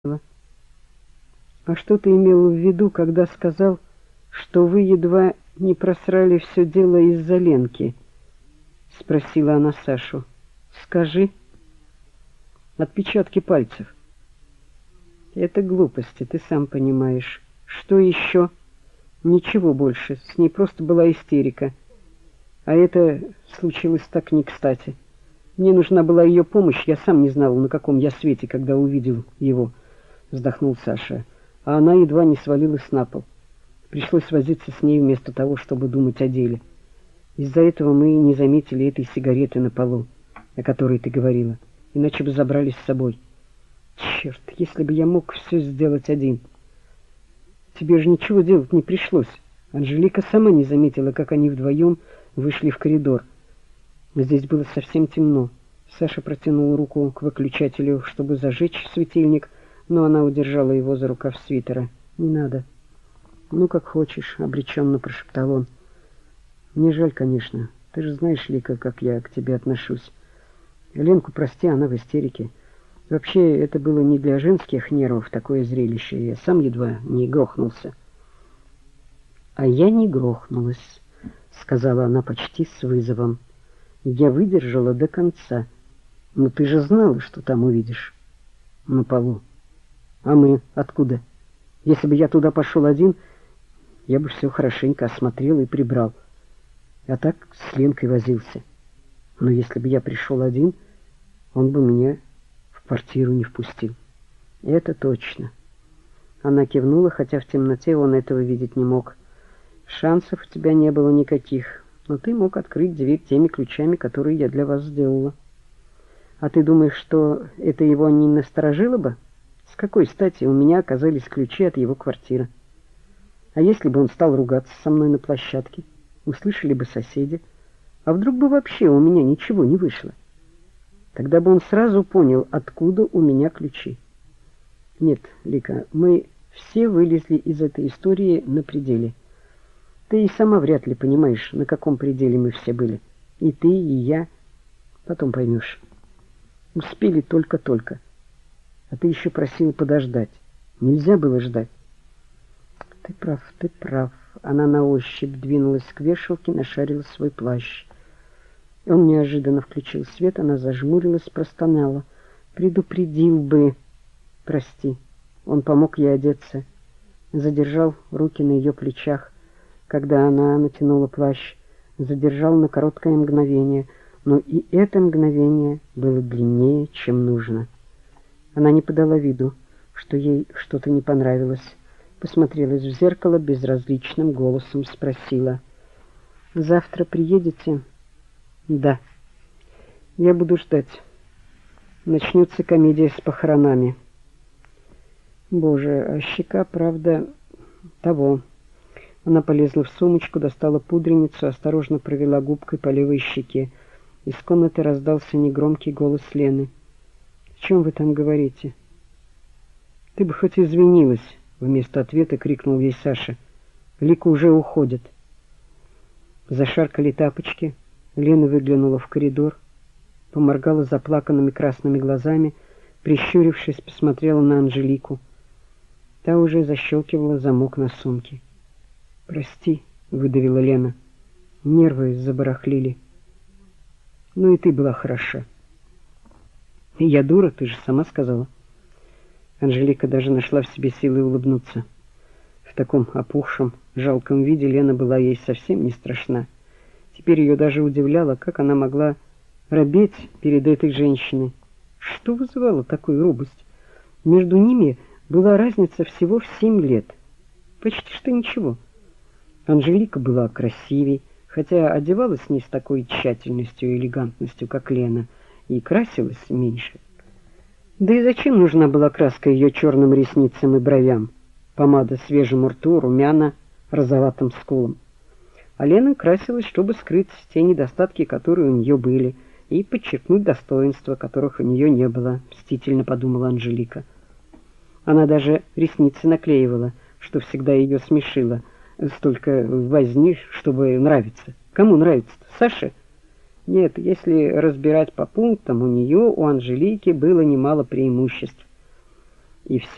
А что ты имел в виду, когда сказал, что вы едва не просрали все дело из-за Ленки? Спросила она Сашу. Скажи. Отпечатки пальцев. Это глупости, ты сам понимаешь. Что еще? Ничего больше. С ней просто была истерика. А это случилось так не кстати. Мне нужна была ее помощь, я сам не знал, на каком я свете, когда увидел его. Вздохнул Саша. А она едва не свалилась на пол. Пришлось возиться с ней вместо того, чтобы думать о деле. Из-за этого мы не заметили этой сигареты на полу, о которой ты говорила, иначе бы забрали с собой. Черт, если бы я мог все сделать один. Тебе же ничего делать не пришлось. Анжелика сама не заметила, как они вдвоем вышли в коридор. Здесь было совсем темно. Саша протянул руку к выключателю, чтобы зажечь светильник, но она удержала его за рукав свитера. «Не надо». «Ну, как хочешь», — обреченно прошептал он. «Мне жаль, конечно. Ты же знаешь, Лика, как я к тебе отношусь. Ленку прости, она в истерике. Вообще, это было не для женских нервов такое зрелище. Я сам едва не грохнулся». «А я не грохнулась», — сказала она почти с вызовом. «Я выдержала до конца. Но ты же знала, что там увидишь. На полу. А мы откуда? Если бы я туда пошел один, я бы все хорошенько осмотрел и прибрал. А так с Ленкой возился. Но если бы я пришел один, он бы меня в квартиру не впустил». «Это точно». Она кивнула, хотя в темноте он этого видеть не мог. «Шансов у тебя не было никаких, но ты мог открыть дверь теми ключами, которые я для вас сделала. А ты думаешь, что это его не насторожило бы? С какой стати у меня оказались ключи от его квартиры? А если бы он стал ругаться со мной на площадке? Услышали бы соседи. А вдруг бы вообще у меня ничего не вышло? Тогда бы он сразу понял, откуда у меня ключи. Нет, Лика, мы все вылезли из этой истории на пределе. Ты и сама вряд ли понимаешь, на каком пределе мы все были. И ты, и я. Потом поймешь. Успели только-только. А ты еще просила подождать. Нельзя было ждать». Ты прав. Она на ощупь двинулась к вешалке, нашарила свой плащ. Он неожиданно включил свет, она зажмурилась, простонала. «Предупредил бы». «Прости». Он помог ей одеться. Задержал руки на ее плечах, когда она натянула плащ. Задержал на короткое мгновение, но и это мгновение было длиннее, чем нужно. Она не подала виду, что ей что-то не понравилось. Посмотрелась в зеркало, безразличным голосом спросила: «Завтра приедете?» «Да». «Я буду ждать. Начнется комедия с похоронами». «Боже, а щека, правда, того». Она полезла в сумочку, достала пудреницу, осторожно провела губкой по левой щеке. Из комнаты раздался негромкий голос Лены. «О чем вы там говорите?» «Ты бы хоть извинилась», — вместо ответа крикнул ей Саша. «Лика уже уходит». Зашаркали тапочки. Лена выглянула в коридор, поморгала заплаканными красными глазами, прищурившись, посмотрела на Анжелику. Та уже защелкивала замок на сумке. «Прости», — выдавила Лена. «Нервы забарахлили». «Ну и ты была хороша». «Я дура, ты же сама сказала». Анжелика даже нашла в себе силы улыбнуться. В таком опухшем, жалком виде Лена была ей совсем не страшна. Теперь ее даже удивляло, как она могла робеть перед этой женщиной. Что вызывало такую робость? Между ними была разница всего в 7 лет. Почти что ничего. Анжелика была красивей, хотя одевалась не с такой тщательностью и элегантностью, как Лена, и красилась меньше. Да и зачем нужна была краска ее черным ресницам и бровям, помада свежему рту, румяна, розоватым скулам? А Лена красилась, чтобы скрыть те недостатки, которые у нее были, и подчеркнуть достоинства, которых у нее не было, мстительно подумала Анжелика. Она даже ресницы наклеивала, что всегда ее смешило. Столько возни, чтобы нравиться. Кому нравится-то? Саше? Нет, если разбирать по пунктам, у нее, у Анжелики было немало преимуществ. И все